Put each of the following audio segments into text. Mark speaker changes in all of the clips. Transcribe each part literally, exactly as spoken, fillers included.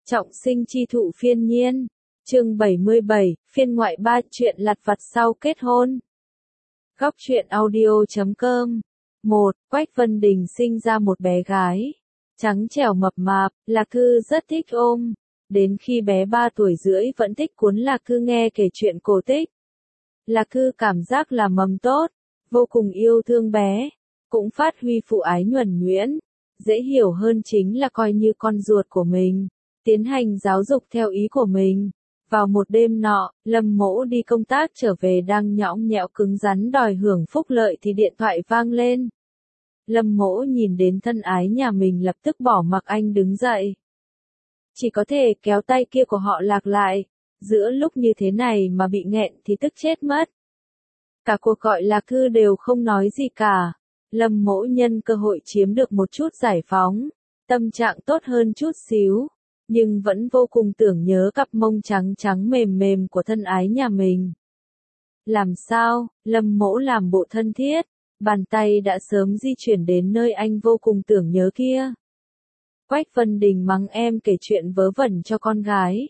Speaker 1: Trọng sinh chi thụ phiên nhiên. Chương bảy mươi bảy, phiên ngoại ba, chuyện lặt vặt sau kết hôn. Góc truyện audio chấm com. một. Quách Vân Đình sinh ra một bé gái. Trắng trẻo mập mạp, Lạc Cư rất thích ôm. Đến khi bé ba tuổi rưỡi vẫn thích cuốn Lạc Cư nghe kể chuyện cổ tích. Lạc Cư cảm giác là mầm tốt, vô cùng yêu thương bé, cũng phát huy phụ ái nhuần nhuyễn. Dễ hiểu hơn chính là coi như con ruột của mình, tiến hành giáo dục theo ý của mình. Vào một đêm nọ, Lâm Mỗ đi công tác trở về đang nhõng nhẽo cứng rắn đòi hưởng phúc lợi thì điện thoại vang lên. Lâm Mỗ nhìn đến thân ái nhà mình lập tức bỏ mặc anh đứng dậy. Chỉ có thể kéo tay kia của họ Lạc lại, giữa lúc như thế này mà bị nghẹn thì tức chết mất. Cả cuộc gọi Lạc Cư đều không nói gì cả. Lâm Mỗ nhân cơ hội chiếm được một chút giải phóng, tâm trạng tốt hơn chút xíu, nhưng vẫn vô cùng tưởng nhớ cặp mông trắng trắng mềm mềm của thân ái nhà mình. Làm sao, Lâm Mỗ làm bộ thân thiết, bàn tay đã sớm di chuyển đến nơi anh vô cùng tưởng nhớ kia. Quách Vân Đình mắng em kể chuyện vớ vẩn cho con gái.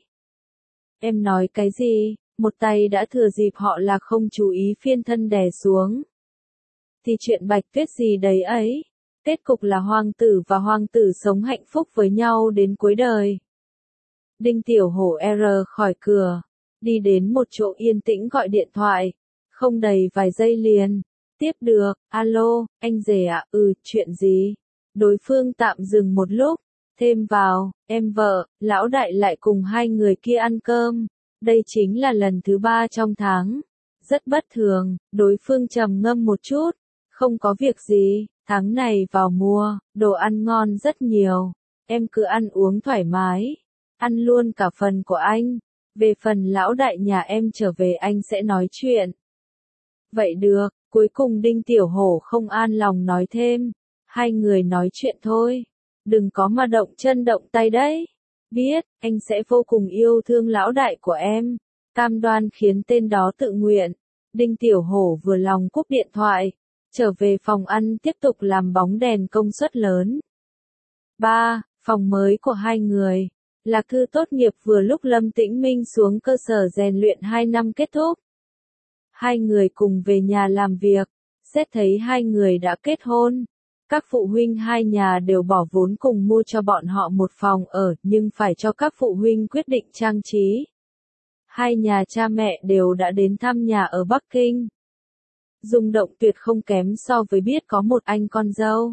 Speaker 1: Em nói cái gì, một tay đã thừa dịp họ Lạc không chú ý phiên thân đè xuống. Thì chuyện Bạch Tuyết gì đấy ấy, kết cục là hoàng tử và hoàng tử sống hạnh phúc với nhau đến cuối đời. Đinh Tiểu Hổ R khỏi cửa, đi đến một chỗ yên tĩnh gọi điện thoại, không đầy vài giây liền, tiếp được, alo, anh rể ạ, ừ, chuyện gì? Đối phương tạm dừng một lúc, thêm vào, em vợ, lão đại lại cùng hai người kia ăn cơm, đây chính là lần thứ ba trong tháng. Rất bất thường, đối phương trầm ngâm một chút. Không có việc gì, tháng này vào mùa, đồ ăn ngon rất nhiều, em cứ ăn uống thoải mái, ăn luôn cả phần của anh, về phần lão đại nhà em trở về anh sẽ nói chuyện. Vậy được, cuối cùng Đinh Tiểu Hổ không an lòng nói thêm, hai người nói chuyện thôi, đừng có mà động chân động tay đấy, biết, anh sẽ vô cùng yêu thương lão đại của em, cam đoan khiến tên đó tự nguyện. Đinh Tiểu Hổ vừa lòng cúp điện thoại. Trở về phòng ăn tiếp tục làm bóng đèn công suất lớn. ba. Phòng mới của hai người. Lạc Cư tốt nghiệp vừa lúc Lâm Tĩnh Minh xuống cơ sở rèn luyện hai năm kết thúc. Hai người cùng về nhà làm việc, xét thấy hai người đã kết hôn. Các phụ huynh hai nhà đều bỏ vốn cùng mua cho bọn họ một phòng ở, nhưng phải cho các phụ huynh quyết định trang trí. Hai nhà cha mẹ đều đã đến thăm nhà ở Bắc Kinh. Rung động tuyệt không kém so với biết có một anh con dâu.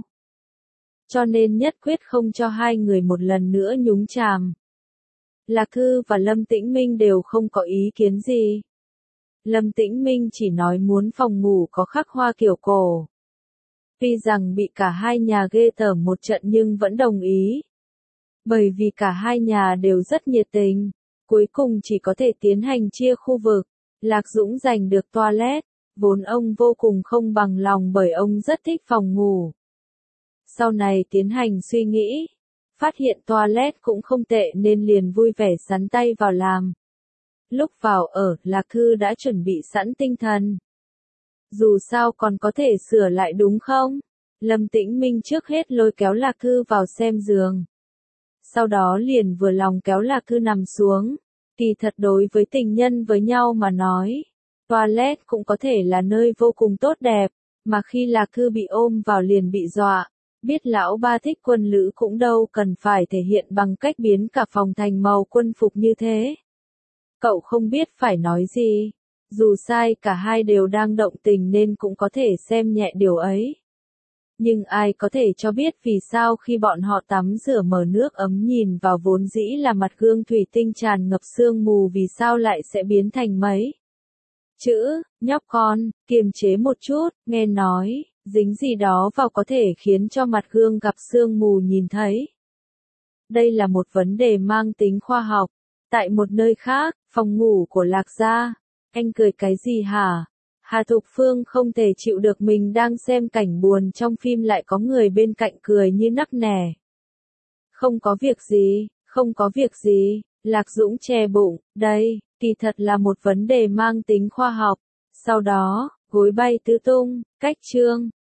Speaker 1: Cho nên nhất quyết không cho hai người một lần nữa nhúng chàm. Lạc Cư và Lâm Tĩnh Minh đều không có ý kiến gì. Lâm Tĩnh Minh chỉ nói muốn phòng ngủ có khắc hoa kiểu cổ. Tuy rằng bị cả hai nhà ghê tởm một trận nhưng vẫn đồng ý. Bởi vì cả hai nhà đều rất nhiệt tình, cuối cùng chỉ có thể tiến hành chia khu vực. Lạc Dũng giành được toilet. Vốn ông vô cùng không bằng lòng bởi ông rất thích phòng ngủ. Sau này tiến hành suy nghĩ, phát hiện toilet cũng không tệ nên liền vui vẻ sắn tay vào làm. Lúc vào ở, Lạc Cư đã chuẩn bị sẵn tinh thần. Dù sao còn có thể sửa lại đúng không? Lâm Tĩnh Minh trước hết lôi kéo Lạc Cư vào xem giường. Sau đó liền vừa lòng kéo Lạc Cư nằm xuống. Kỳ thật đối với tình nhân với nhau mà nói, toilet cũng có thể là nơi vô cùng tốt đẹp, mà khi Lạc Cư bị ôm vào liền bị dọa, biết lão ba thích quân lữ cũng đâu cần phải thể hiện bằng cách biến cả phòng thành màu quân phục như thế. Cậu không biết phải nói gì, dù sai cả hai đều đang động tình nên cũng có thể xem nhẹ điều ấy. Nhưng ai có thể cho biết vì sao khi bọn họ tắm rửa mở nước ấm nhìn vào vốn dĩ là mặt gương thủy tinh tràn ngập sương mù vì sao lại sẽ biến thành mấy chữ, nhóc con, kiềm chế một chút, nghe nói, dính gì đó vào có thể khiến cho mặt gương gặp sương mù nhìn thấy. Đây là một vấn đề mang tính khoa học. Tại một nơi khác, phòng ngủ của Lạc gia, anh cười cái gì hả? Hà Thục Phương không thể chịu được mình đang xem cảnh buồn trong phim lại có người bên cạnh cười như nắc nẻ. Không có việc gì, không có việc gì, Lạc Dũng che bụng, đây, kỳ thật là một vấn đề mang tính khoa học. Sau đó, gối bay tứ tung, cách chương.